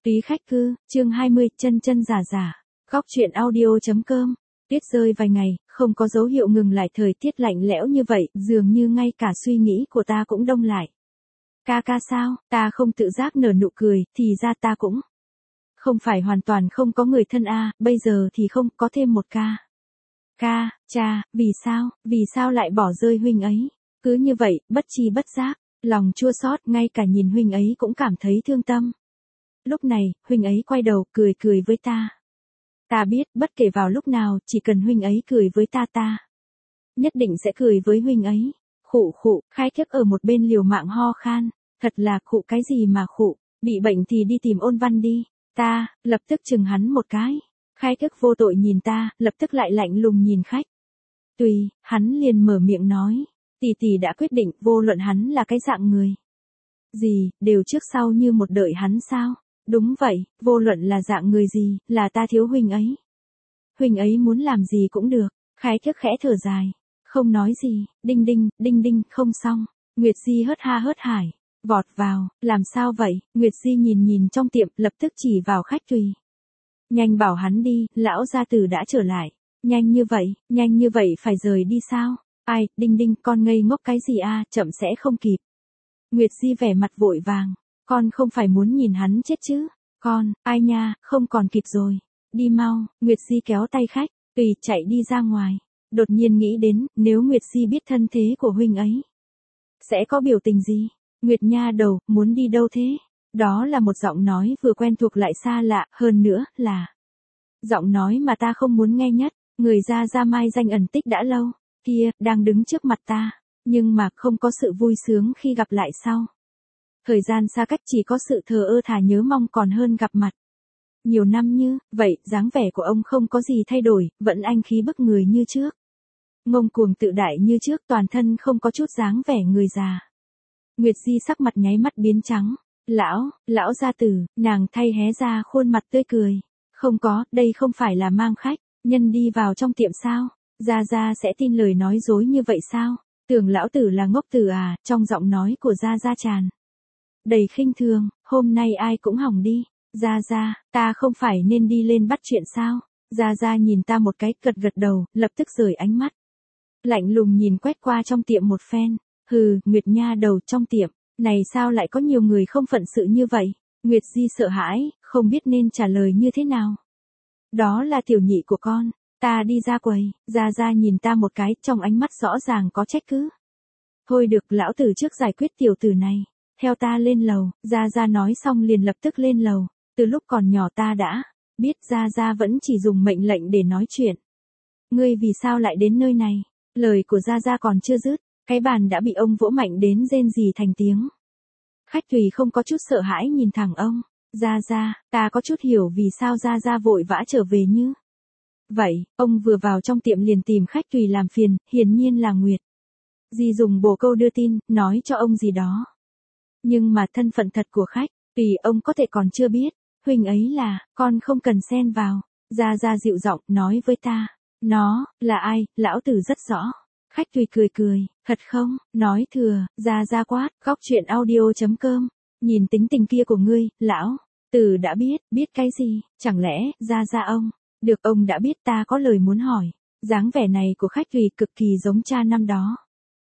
Túy khách cư, chương 20, chân chân giả giả. Góc truyện audio.com. Tuyết rơi vài ngày, không có dấu hiệu ngừng lại, thời tiết lạnh lẽo như vậy, dường như ngay cả suy nghĩ của ta cũng đông lại. Ca ca sao, ta không tự giác nở nụ cười, thì ra ta cũng không phải hoàn toàn không có người thân a, bây giờ thì không, có thêm một ca. Ca, cha, vì sao lại bỏ rơi huynh ấy? Cứ như vậy, bất chi bất giác, lòng chua xót, ngay cả nhìn huynh ấy cũng cảm thấy thương tâm. Lúc này, huynh ấy quay đầu, cười với ta. Ta biết, bất kể vào lúc nào, chỉ cần huynh ấy cười với ta nhất định sẽ cười với huynh ấy. Khụ, Khai Kiếp ở một bên liều mạng ho khan. Thật là khụ cái gì mà khụ, bị bệnh thì đi tìm Ôn Văn đi. Ta, lập tức chừng hắn một cái. Khai Kiếp vô tội nhìn ta, lập tức lại lạnh lùng nhìn khách. Tùy, hắn liền mở miệng nói. Tỷ đã quyết định, vô luận hắn là cái dạng người gì, đều trước sau như một đợi hắn sao? Đúng vậy, vô luận là dạng người gì, là ta thiếu huynh ấy. Huynh ấy muốn làm gì cũng được. Khai Kiếp khẽ thở dài, không nói gì. Đinh đinh, không xong. Nguyệt Di hớt ha hớt hải, vọt vào. Làm sao vậy? Nguyệt Di nhìn trong tiệm, lập tức chỉ vào khách Tùy. Nhanh bảo hắn đi, lão gia tử đã trở lại. Nhanh như vậy phải rời đi sao? Ai, đinh, con ngây ngốc cái gì a, chậm sẽ không kịp. Nguyệt Di vẻ mặt vội vàng. Con không phải muốn nhìn hắn chết chứ? Con, ai nha, không còn kịp rồi. Đi mau. Nguyệt Di kéo tay khách, Tùy chạy đi ra ngoài. Đột nhiên nghĩ đến, nếu Nguyệt Di biết thân thế của huynh ấy, sẽ có biểu tình gì? Nguyệt nha đầu, muốn đi đâu thế? Đó là một giọng nói vừa quen thuộc lại xa lạ, hơn nữa là giọng nói mà ta không muốn nghe nhất. Người Gia Mai danh ẩn tích đã lâu, kia, đang đứng trước mặt ta, nhưng mà không có sự vui sướng khi gặp lại sau. Thời gian xa cách chỉ có sự thờ ơ thà nhớ mong còn hơn gặp mặt. Nhiều năm như vậy, dáng vẻ của ông không có gì thay đổi, vẫn anh khí bức người như trước. Ngông cuồng tự đại như trước, toàn thân không có chút dáng vẻ người già. Nguyệt Di sắc mặt nháy mắt biến trắng. Lão gia tử, nàng thay hé ra khuôn mặt tươi cười. Không có, đây không phải là mang khách, nhân đi vào trong tiệm sao? Gia sẽ tin lời nói dối như vậy sao? Tưởng lão tử là ngốc tử à? Trong giọng nói của Gia tràn đầy khinh thường. Hôm nay ai cũng hỏng đi. Gia, ta không phải nên đi lên bắt chuyện sao? Gia nhìn ta một cái, gật đầu, lập tức rời ánh mắt. Lạnh lùng nhìn quét qua trong tiệm một phen. Hừ, Nguyệt nha đầu, trong tiệm này sao lại có nhiều người không phận sự như vậy? Nguyệt Di sợ hãi, không biết nên trả lời như thế nào. Đó là tiểu nhị của con. Ta đi ra quầy. Gia nhìn ta một cái, trong ánh mắt rõ ràng có trách cứ. Thôi được, lão tử trước giải quyết tiểu tử này. Theo ta lên lầu. Gia nói xong liền lập tức lên lầu. Từ lúc còn nhỏ ta đã biết Gia vẫn chỉ dùng mệnh lệnh để nói chuyện. Ngươi vì sao lại đến nơi này? Lời của Gia còn chưa dứt, cái bàn đã bị ông vỗ mạnh đến rên rỉ thành tiếng. Khách Tùy không có chút sợ hãi nhìn thẳng ông. Gia, ta có chút hiểu vì sao Gia vội vã trở về như vậy. Ông vừa vào trong tiệm liền tìm khách Tùy làm phiền, hiển nhiên là Nguyệt Di dùng bồ câu đưa tin, nói cho ông gì đó. Nhưng mà thân phận thật của khách Tùy ông có thể còn chưa biết. Huynh ấy là, con không cần xen vào. Gia dịu giọng nói với ta. Nó, là ai, lão tử rất rõ. Khách Tùy cười, thật không, nói thừa. Gia quát, góc truyện audio.com. Nhìn tính tình kia của ngươi, lão tử đã biết cái gì? Chẳng lẽ, Gia ông, được ông đã biết, ta có lời muốn hỏi. Dáng vẻ này của khách Tùy cực kỳ giống cha năm đó.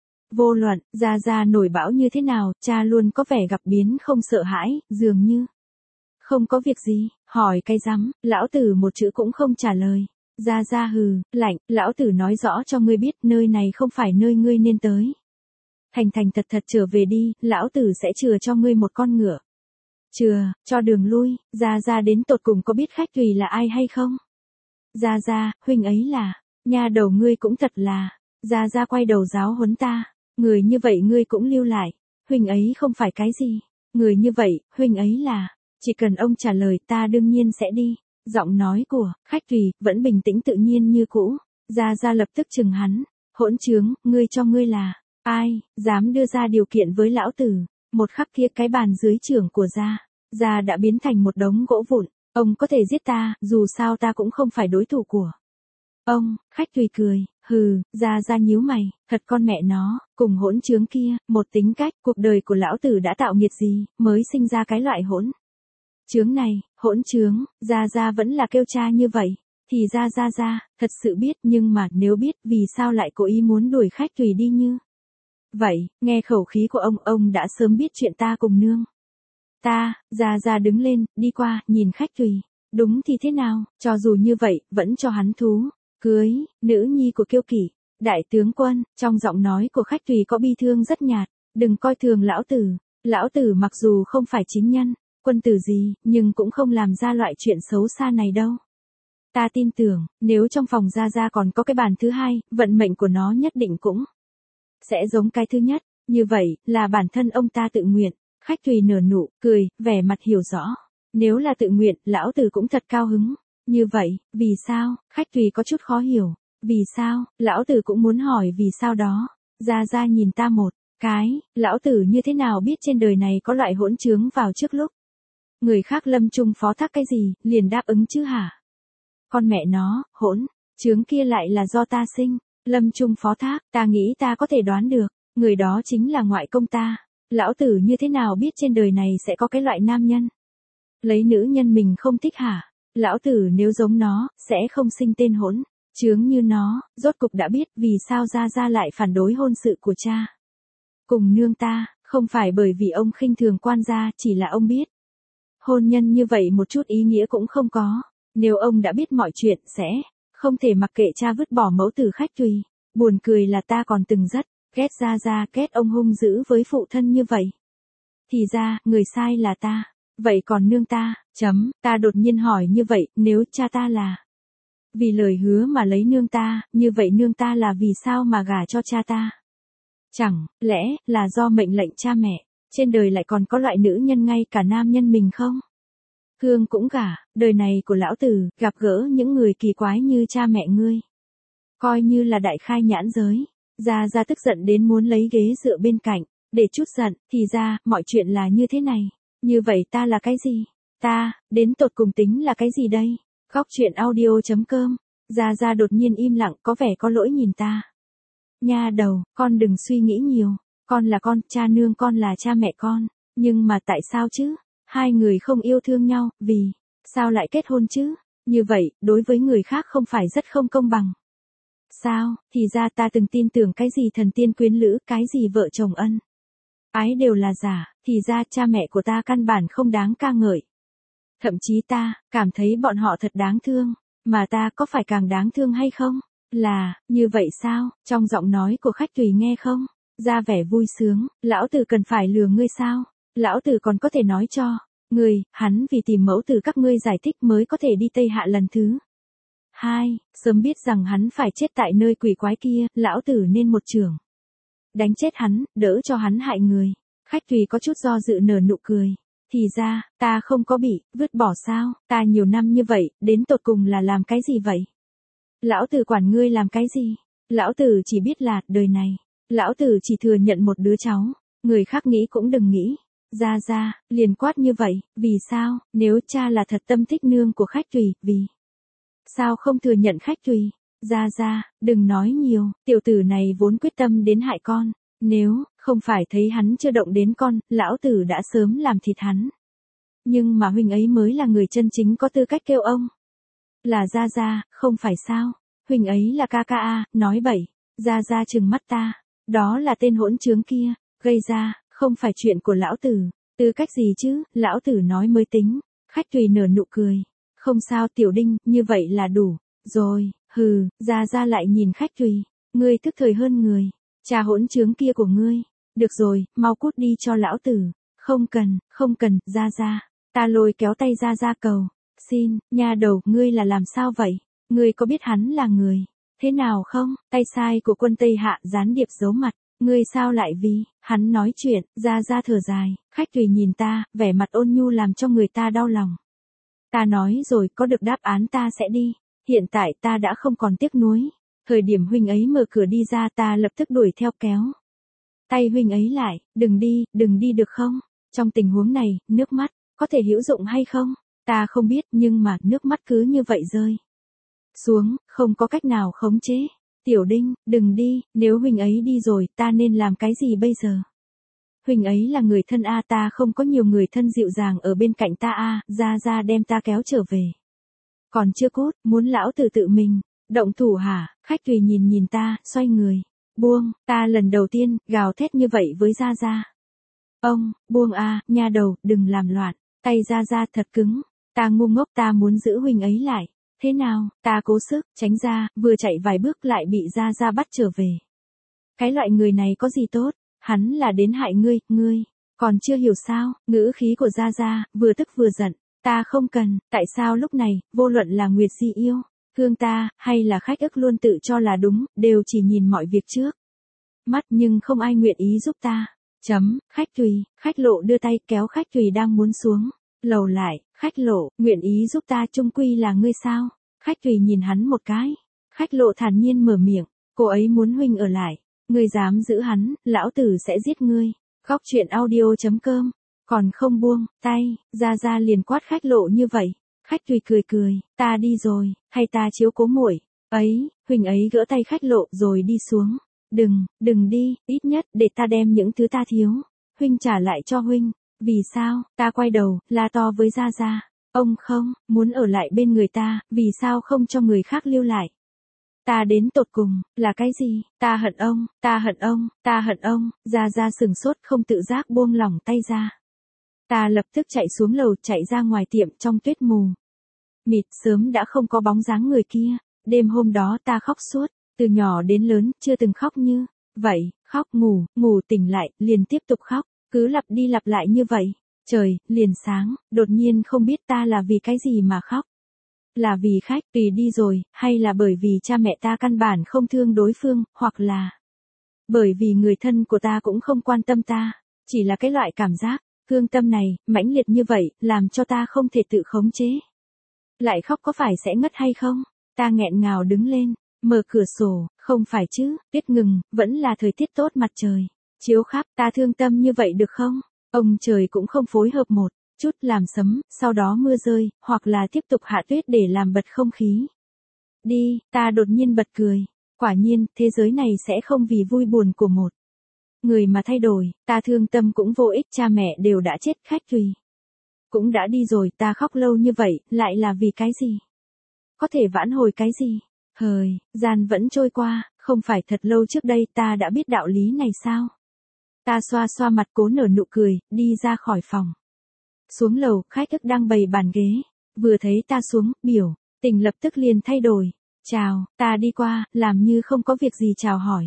Vô luận, Gia nổi bão như thế nào, cha luôn có vẻ gặp biến không sợ hãi, dường như không có việc gì. Hỏi cái rắm, lão tử một chữ cũng không trả lời. Gia hừ, lạnh, lão tử nói rõ cho ngươi biết, nơi này không phải nơi ngươi nên tới. Thành thật trở về đi, lão tử sẽ chừa cho ngươi một con ngựa. Chừa, cho đường lui. Gia đến tột cùng có biết khách Tùy là ai hay không? Gia, huynh ấy là, nha đầu ngươi cũng thật là. Gia quay đầu giáo huấn ta. Người như vậy ngươi cũng lưu lại. Huynh ấy không phải cái gì. Người như vậy, huynh ấy là. Chỉ cần ông trả lời, ta đương nhiên sẽ đi. Giọng nói của khách Tùy vẫn bình tĩnh tự nhiên như cũ. Gia lập tức chừng hắn. Hỗn trướng, ngươi cho ngươi là ai, dám đưa ra điều kiện với lão tử? Một khắc kia cái bàn dưới trưởng của Gia đã biến thành một đống gỗ vụn. Ông có thể giết ta, dù sao ta cũng không phải đối thủ của ông. Khách Tùy cười, hừ. Gia nhíu mày, thật con mẹ nó, cùng hỗn trướng kia, một tính cách. Cuộc đời của lão tử đã tạo nghiệt gì, mới sinh ra cái loại hỗn Chướng này, hỗn chướng, Gia vẫn là kêu cha như vậy. Thì ra thật sự biết, nhưng mà nếu biết vì sao lại cố ý muốn đuổi khách tùy đi như vậy, nghe khẩu khí của ông đã sớm biết chuyện ta cùng nương. Gia đứng lên, đi qua, nhìn khách tùy. Đúng thì thế nào, cho dù như vậy, vẫn cho hắn thú. Cưới, nữ nhi của Kiêu Kỵ, đại tướng quân, trong giọng nói của khách tùy có bi thương rất nhạt. Đừng coi thường lão tử mặc dù không phải chính nhân, quân tử gì, nhưng cũng không làm ra loại chuyện xấu xa này đâu. Ta tin tưởng, nếu trong phòng Gia còn có cái bàn thứ hai, vận mệnh của nó nhất định cũng sẽ giống cái thứ nhất, như vậy, là bản thân ông ta tự nguyện. Khách tùy nở nụ, cười, vẻ mặt hiểu rõ. Nếu là tự nguyện, lão tử cũng thật cao hứng. Như vậy, vì sao, khách tùy có chút khó hiểu. Vì sao, lão tử cũng muốn hỏi vì sao đó. Gia nhìn ta một cái, lão tử như thế nào biết trên đời này có loại hỗn chướng vào trước lúc. Người khác lâm chung phó thác cái gì, liền đáp ứng chứ hả? Con mẹ nó, hỗn chướng kia lại là do ta sinh. Lâm chung phó thác, ta nghĩ ta có thể đoán được. Người đó chính là ngoại công ta. Lão tử như thế nào biết trên đời này sẽ có cái loại nam nhân lấy nữ nhân mình không thích hả? Lão tử nếu giống nó, sẽ không sinh tên hỗn chướng như nó. Rốt cục đã biết vì sao Gia lại phản đối hôn sự của cha cùng nương ta, không phải bởi vì ông khinh thường quan gia, chỉ là ông biết hôn nhân như vậy một chút ý nghĩa cũng không có. Nếu ông đã biết mọi chuyện sẽ không thể mặc kệ cha vứt bỏ mẫu tử khách tùy. Buồn cười là ta còn từng rất ghét Gia, ghét ông hung dữ với phụ thân như vậy. Thì ra, người sai là ta. Vậy còn nương ta, ta đột nhiên hỏi như vậy, nếu cha ta là vì lời hứa mà lấy nương ta, như vậy nương ta là vì sao mà gả cho cha ta? Chẳng lẽ là do mệnh lệnh cha mẹ, trên đời lại còn có loại nữ nhân ngay cả nam nhân mình không? Cương cũng gả, đời này của lão tử, gặp gỡ những người kỳ quái như cha mẹ ngươi. Coi như là đại khai nhãn giới. Gia tức giận đến muốn lấy ghế dựa bên cạnh, để chút giận, thì ra, mọi chuyện là như thế này. Như vậy ta là cái gì? Ta, đến tột cùng tính là cái gì đây? Góc truyện audio.com. Gia đột nhiên im lặng, có vẻ có lỗi nhìn ta. Nha đầu, con đừng suy nghĩ nhiều. Con là con, cha nương con là cha mẹ con. Nhưng mà tại sao chứ? Hai người không yêu thương nhau, vì sao lại kết hôn chứ? Như vậy, đối với người khác không phải rất không công bằng. Sao, thì ra ta từng tin tưởng cái gì thần tiên quyến lữ, cái gì vợ chồng ân ái đều là giả, thì ra cha mẹ của ta căn bản không đáng ca ngợi. Thậm chí ta, cảm thấy bọn họ thật đáng thương, mà ta có phải càng đáng thương hay không? Là, như vậy sao, trong giọng nói của khách tùy nghe không? Ra vẻ vui sướng, lão tử cần phải lừa ngươi sao? Lão tử còn có thể nói cho ngươi, hắn vì tìm mẫu tử các ngươi giải thích mới có thể đi Tây Hạ lần thứ 2, sớm biết rằng hắn phải chết tại nơi quỷ quái kia, lão tử nên một chưởng đánh chết hắn, đỡ cho hắn hại người. Khách tùy có chút do dự nở nụ cười. Thì ra, ta không có bị vứt bỏ sao? Ta nhiều năm như vậy, đến tột cùng là làm cái gì vậy? Lão tử quản ngươi làm cái gì? Lão tử chỉ biết là, đời này, lão tử chỉ thừa nhận một đứa cháu, người khác nghĩ cũng đừng nghĩ. Ra, liền quát như vậy, vì sao, nếu cha là thật tâm thích nương của khách tùy, vì sao không thừa nhận khách tùy? Ra, đừng nói nhiều, tiểu tử này vốn quyết tâm đến hại con. Nếu không phải thấy hắn chưa động đến con, lão tử đã sớm làm thịt hắn. Nhưng mà huynh ấy mới là người chân chính có tư cách kêu ông là Gia, không phải sao? Huynh ấy là ca a, nói bậy. Gia trừng mắt ta, đó là tên hỗn chướng kia gây ra, không phải chuyện của lão tử. Tư cách gì chứ, lão tử nói mới tính. Khách tùy nở nụ cười. Không sao Tiểu Đinh, như vậy là đủ rồi. Hừ, Gia lại nhìn khách tùy. Ngươi thức thời hơn người. Cha hỗn chướng kia của ngươi. Được rồi, mau cút đi cho lão tử. Không cần, Gia. Ta lôi kéo tay Gia cầu. Xin, nha đầu, ngươi là làm sao vậy? Ngươi có biết hắn là người thế nào không? Tay sai của quân Tây Hạ gián điệp giấu mặt. Ngươi sao lại vì hắn nói chuyện? Gia thở dài. Khách tùy nhìn ta, vẻ mặt ôn nhu làm cho người ta đau lòng. Ta nói rồi, có được đáp án ta sẽ đi. Hiện tại ta đã không còn tiếc nuối. Thời điểm huynh ấy mở cửa đi ra, ta lập tức đuổi theo kéo tay huynh ấy lại. Đừng đi được không? Trong tình huống này, nước mắt có thể hữu dụng hay không? Ta không biết, nhưng mà nước mắt cứ như vậy rơi xuống, không có cách nào khống chế. Tiểu Đinh, đừng đi, nếu huynh ấy đi rồi, ta nên làm cái gì bây giờ? huynh ấy là người thân a, ta không có nhiều người thân dịu dàng ở bên cạnh ta a, Gia Gia đem ta kéo trở về. Còn chưa cút, muốn lão tử tự mình động thủ hả? Khách Tùy nhìn nhìn ta, xoay người. Buông, ta lần đầu tiên gào thét như vậy với Gia Gia. Ông, buông a, nha đầu, đừng làm loạn. Tay Gia Gia thật cứng. Ta ngu ngốc, ta muốn giữ huynh ấy lại. Thế nào? Ta cố sức tránh ra, vừa chạy vài bước lại bị Gia Gia bắt trở về. Cái loại người này có gì tốt? Hắn là đến hại ngươi còn chưa hiểu sao? Ngữ khí của Gia Gia vừa tức vừa giận. Ta không cần, tại sao lúc này, vô luận là Nguyệt Di yêu, thương ta, hay là khách ức luôn tự cho là đúng, đều chỉ nhìn mọi việc trước mắt nhưng không ai nguyện ý giúp ta. Khách Tùy, Khách Lộ đưa tay kéo Khách Tùy đang muốn xuống lầu lại. Khách Lộ, nguyện ý giúp ta chung quy là ngươi sao? Khách Tùy nhìn hắn một cái. Khách Lộ thản nhiên mở miệng, cô ấy muốn huynh ở lại. Ngươi dám giữ hắn, lão tử sẽ giết ngươi. Góc truyện audio.com. Còn không buông tay, Gia Gia liền quát Khách Lộ như vậy. Khách Tùy cười cười, ta đi rồi, hay ta chiếu cố muội ấy? Huynh ấy gỡ tay Khách Lộ rồi đi xuống. Đừng đi, ít nhất để ta đem những thứ ta thiếu, huynh trả lại cho huynh. Vì sao? Ta quay đầu, la to với Gia Gia. Ông không, muốn ở lại bên người ta, vì sao không cho người khác lưu lại? Ta đến tột cùng, là cái gì? Ta hận ông, ta hận ông, ta hận ông. Gia Gia sừng sốt không tự giác buông lỏng tay ra. Ta lập tức chạy xuống lầu, chạy ra ngoài tiệm trong tuyết mù mịt, sớm đã không có bóng dáng người kia. Đêm hôm đó ta khóc suốt, từ nhỏ đến lớn, chưa từng khóc như vậy, khóc ngủ tỉnh lại, liền tiếp tục khóc, cứ lặp đi lặp lại như vậy. Trời, liền sáng, đột nhiên không biết ta là vì cái gì mà khóc. Là vì Khách Tùy đi rồi, hay là bởi vì cha mẹ ta căn bản không thương đối phương, hoặc là bởi vì người thân của ta cũng không quan tâm ta. Chỉ là cái loại cảm giác thương tâm này, mãnh liệt như vậy, làm cho ta không thể tự khống chế. Lại khóc có phải sẽ ngất hay không? Ta nghẹn ngào đứng lên, mở cửa sổ, không phải chứ, tuyết ngừng, vẫn là thời tiết tốt, mặt trời chiếu khắp, ta thương tâm như vậy được không? Ông trời cũng không phối hợp một chút, làm sấm, sau đó mưa rơi, hoặc là tiếp tục hạ tuyết để làm bật không khí. Đi, ta đột nhiên bật cười. Quả nhiên, thế giới này sẽ không vì vui buồn của một người mà thay đổi. Ta thương tâm cũng vô ích, cha mẹ đều đã chết, Khách Tùy cũng đã đi rồi, ta khóc lâu như vậy, lại là vì cái gì? Có thể vãn hồi cái gì? Thời gian vẫn trôi qua, không phải thật lâu trước đây ta đã biết đạo lý này sao? Ta xoa xoa mặt cố nở nụ cười, đi ra khỏi phòng. Xuống lầu, Khách ức đang bày bàn ghế. Vừa thấy ta xuống, biểu tình lập tức liền thay đổi. Chào, ta đi qua, làm như không có việc gì chào hỏi.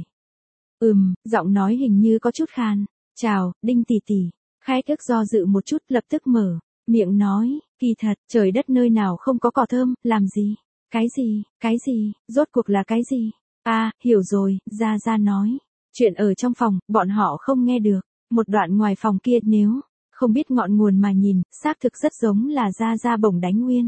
Giọng nói hình như có chút khàn. Chào, Đinh tỷ tỷ. Khách ức do dự một chút, lập tức mở miệng nói, kỳ thật, trời đất nơi nào không có cỏ thơm, làm gì? Cái gì, rốt cuộc là cái gì? À, hiểu rồi, Gia Gia nói. Chuyện ở trong phòng, bọn họ không nghe được. Một đoạn ngoài phòng kia, nếu không biết ngọn nguồn mà nhìn, xác thực rất giống là Gia Gia bổng đánh Nguyên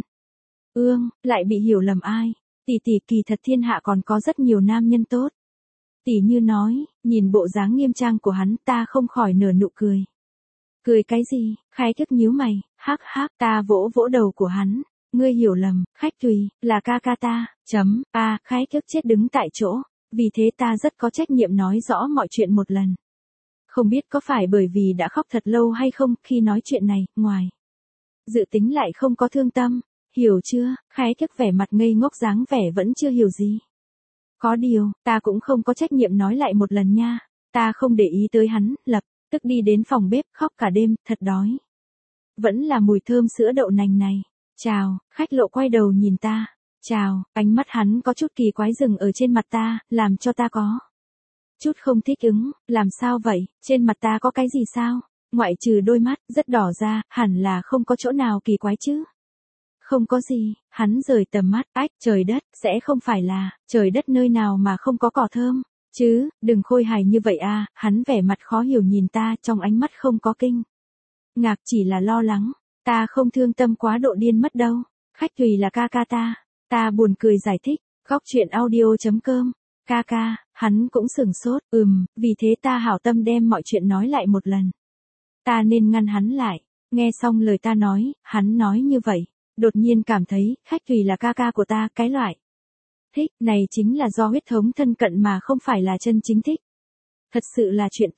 lại bị hiểu lầm ai. Tỷ tỷ, kỳ thật thiên hạ còn có rất nhiều nam nhân tốt. Tỷ như nói, nhìn bộ dáng nghiêm trang của hắn, ta không khỏi nở nụ cười. Cười cái gì? Khách ức nhíu mày, hắc hắc, ta vỗ vỗ đầu của hắn. Ngươi hiểu lầm, Khách Tùy là ca ca ta. Khách ức chết đứng tại chỗ. Vì thế ta rất có trách nhiệm nói rõ mọi chuyện một lần. Không biết có phải bởi vì đã khóc thật lâu hay không, khi nói chuyện này, ngoài dự tính lại không có thương tâm. Hiểu chưa? Khách ức vẻ mặt ngây ngốc, dáng vẻ vẫn chưa hiểu gì. Có điều, ta cũng không có trách nhiệm nói lại một lần nha. Ta không để ý tới hắn, lập tức đi đến phòng bếp, khóc cả đêm, thật đói. Vẫn là mùi thơm sữa đậu nành này. Chào, Khách Lộ quay đầu nhìn ta. Chào, ánh mắt hắn có chút kỳ quái dừng ở trên mặt ta, làm cho ta có chút không thích ứng. Làm sao vậy? Trên mặt ta có cái gì sao? Ngoại trừ đôi mắt rất đỏ ra, hẳn là không có chỗ nào kỳ quái chứ. Không có gì. Hắn rời tầm mắt, trời đất, sẽ không phải là trời đất nơi nào mà không có cỏ thơm chứ? Đừng khôi hài như vậy a. Hắn vẻ mặt khó hiểu nhìn ta, trong ánh mắt không có kinh ngạc, chỉ là lo lắng. Ta không thương tâm quá độ điên mất đâu. Khách Tùy là ca ca ta. Ta buồn cười giải thích. Góc truyện audio.com. Ca ca, hắn cũng sửng sốt. Vì thế ta hảo tâm đem mọi chuyện nói lại một lần. Ta nên ngăn hắn lại. Nghe xong lời ta nói, hắn nói như vậy. Đột nhiên cảm thấy, Khách Tùy là ca ca của ta, cái loại thích này chính là do huyết thống thân cận mà không phải là chân chính thích. Thật sự là chuyện tốt.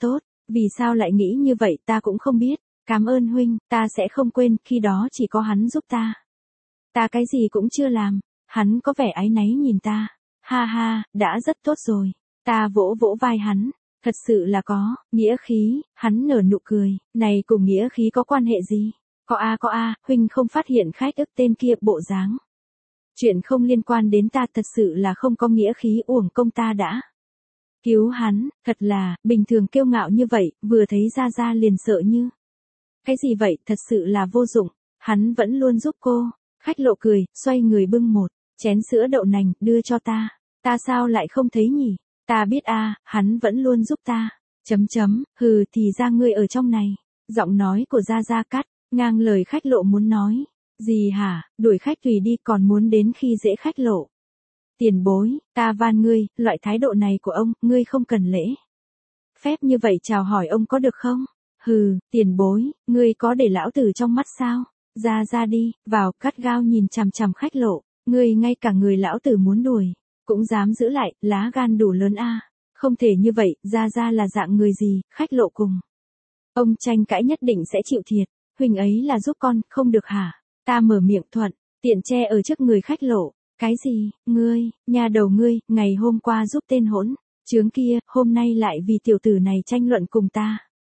Vì sao lại nghĩ như vậy ta cũng không biết. Cảm ơn huynh, ta sẽ không quên, khi đó chỉ có hắn giúp ta. Ta cái gì cũng chưa làm. Hắn có vẻ áy náy nhìn ta. Ha ha, đã rất tốt rồi. Ta vỗ vỗ vai hắn. Thật sự là có, nghĩa khí, hắn nở nụ cười. Này cùng nghĩa khí có quan hệ gì? Có a, huynh không phát hiện khách ức tên kia bộ dáng. Chuyện không liên quan đến ta, thật sự là không có nghĩa khí, uổng công ta đã cứu hắn, thật là, bình thường kiêu ngạo như vậy, vừa thấy Gia Gia liền sợ như. Cái gì vậy, thật sự là vô dụng, hắn vẫn luôn giúp cô. Khách lộ cười, xoay người bưng một chén sữa đậu nành, đưa cho ta. Ta sao lại không thấy nhỉ? Ta biết a, hắn vẫn luôn giúp ta. Hừ, thì ra ngươi ở trong này. Giọng nói của Gia Gia cắt ngang lời khách lộ muốn nói. Gì hả, đuổi khách tùy đi, còn muốn đến khi dễ khách lộ. Tiền bối, ta van ngươi, loại thái độ này của ông, ngươi không cần lễ phép như vậy chào hỏi ông có được không? Hừ, tiền bối, ngươi có để lão tử trong mắt sao? Ra đi, vào, cắt gao nhìn chằm chằm khách lộ. Ngươi ngay cả người lão tử muốn đuổi cũng dám giữ lại, lá gan đủ lớn a. Không thể như vậy, ra là dạng người gì, khách lộ cùng ông tranh cãi nhất định sẽ chịu thiệt. Huynh ấy là giúp con, không được hả? Ta mở miệng thuận, tiện che ở trước người khách lộ. Cái gì, ngươi, nhà đầu ngươi, ngày hôm qua giúp tên hỗn chướng kia, hôm nay lại vì tiểu tử này tranh luận cùng ta.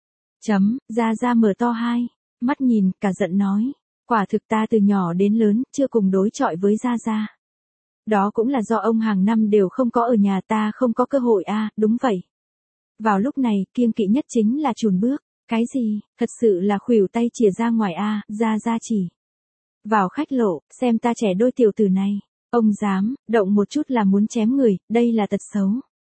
Ra mở to hai mắt nhìn, cả giận nói. Quả thực ta từ nhỏ đến lớn, chưa cùng đối chọi với Ra. Đó cũng là do ông hàng năm đều không có ở nhà, ta không có cơ hội a. Đúng vậy. Vào lúc này, kiêng kỵ nhất chính là chùn bước. Cái gì, thật sự là khuỷu tay chìa ra ngoài a. Ra chỉ vào khách lộ, xem ta trẻ đôi tiểu tử này. Ông dám, động một chút là muốn chém người, đây là tật xấu.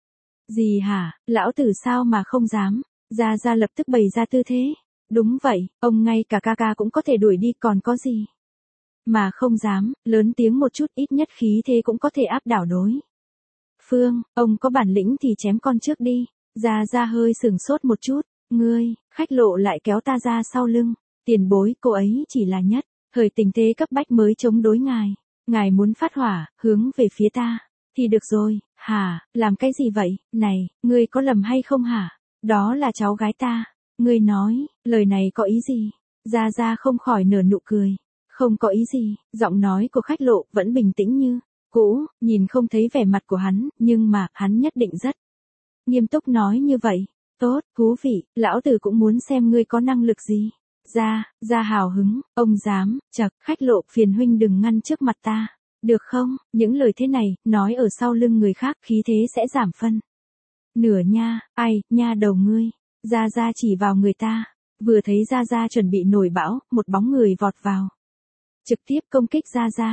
Gì hả, lão tử sao mà không dám? Ra lập tức bày ra tư thế. Đúng vậy, ông ngay cả ca cũng có thể đuổi đi, còn có gì mà không dám, lớn tiếng một chút, ít nhất khí thế cũng có thể áp đảo đối phương. Ông có bản lĩnh thì chém con trước đi. Ra hơi sừng sốt một chút. Ngươi, khách lộ lại kéo ta ra sau lưng. Tiền bối, cô ấy chỉ là nhất thời tình thế cấp bách mới chống đối ngài. Ngài muốn phát hỏa, hướng về phía ta. Thì được rồi, hả, làm cái gì vậy? Này, ngươi có lầm hay không hả? Đó là cháu gái ta. Ngươi nói, lời này có ý gì? Ra không khỏi nở nụ cười. Không có ý gì, giọng nói của khách lộ vẫn bình tĩnh như cũ, nhìn không thấy vẻ mặt của hắn, nhưng mà, hắn nhất định rất nghiêm túc nói như vậy. Tốt, thú vị, lão tử cũng muốn xem ngươi có năng lực gì. Ra hào hứng, ông dám, chậc, khách lộ, phiền huynh đừng ngăn trước mặt ta. Được không, những lời thế này, nói ở sau lưng người khác, khí thế sẽ giảm phân nửa nha. Ai, nha đầu ngươi. Ra chỉ vào người ta. Vừa thấy ra chuẩn bị nổi bão, một bóng người vọt vào, trực tiếp công kích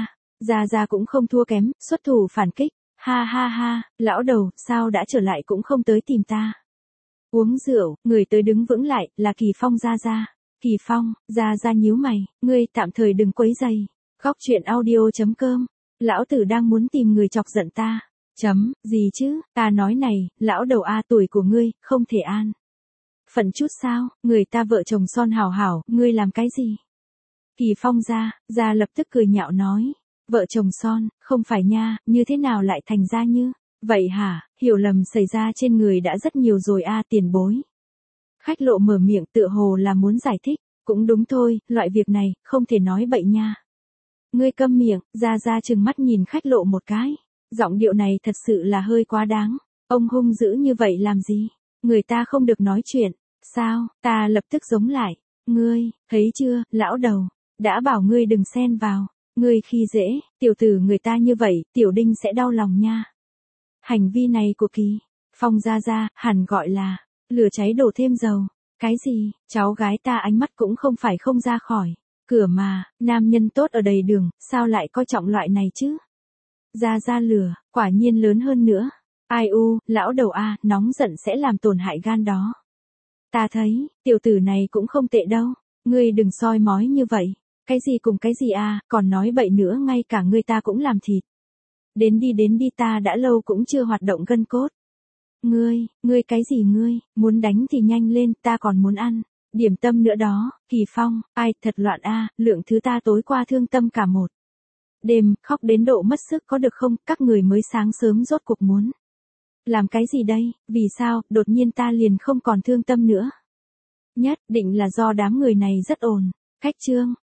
Ra cũng không thua kém, xuất thủ phản kích. Ha, lão đầu, sao đã trở lại cũng không tới tìm ta. Uống rượu, người tới đứng vững lại, là Kỳ Phong. Ra. Kỳ Phong, ra nhíu mày, ngươi tạm thời đừng quấy rầy. Góc chuyện audio.com, lão tử đang muốn tìm người chọc giận ta. Gì chứ, ta nói này, lão đầu a, tuổi của ngươi, không thể an phận chút sao, người ta vợ chồng son hảo hảo, ngươi làm cái gì? Kỳ Phong ra lập tức cười nhạo nói. Vợ chồng son, không phải nha, như thế nào lại thành ra như vậy hả? Hiểu lầm xảy ra trên người đã rất nhiều rồi a, tiền bối. Khách lộ mở miệng tựa hồ là muốn giải thích. Cũng đúng thôi, loại việc này, không thể nói bậy nha. Ngươi câm miệng, ra trừng mắt nhìn khách lộ một cái. Giọng điệu này thật sự là hơi quá đáng. Ông hung dữ như vậy làm gì? Người ta không được nói chuyện. Sao, ta lập tức giống lại. Ngươi, thấy chưa, lão đầu. Đã bảo ngươi đừng xen vào. Ngươi khi dễ, tiểu tử người ta như vậy, tiểu đinh sẽ đau lòng nha. Hành vi này của Kỳ Phong ra, hẳn gọi là lửa cháy đổ thêm dầu. Cái gì, cháu gái ta ánh mắt cũng không phải không ra khỏi cửa mà, nam nhân tốt ở đầy đường, sao lại coi trọng loại này chứ? Ra lửa, quả nhiên lớn hơn nữa. Ai lão đầu a, nóng giận sẽ làm tổn hại gan đó. Ta thấy, tiểu tử này cũng không tệ đâu. Ngươi đừng soi mói như vậy. Cái gì cùng cái gì a, còn nói bậy nữa, ngay cả ngươi ta cũng làm thịt. Đến đi, ta đã lâu cũng chưa hoạt động gân cốt. Ngươi cái gì ngươi, muốn đánh thì nhanh lên, ta còn muốn ăn điểm tâm nữa đó. Kỳ Phong, ai, thật loạn a, lượng thứ ta tối qua thương tâm cả một đêm, khóc đến độ mất sức có được không, các người mới sáng sớm rốt cuộc muốn Làm cái gì đây, vì sao, đột nhiên ta liền không còn thương tâm nữa. Nhất định là do đám người này rất ồn. Khách Trương,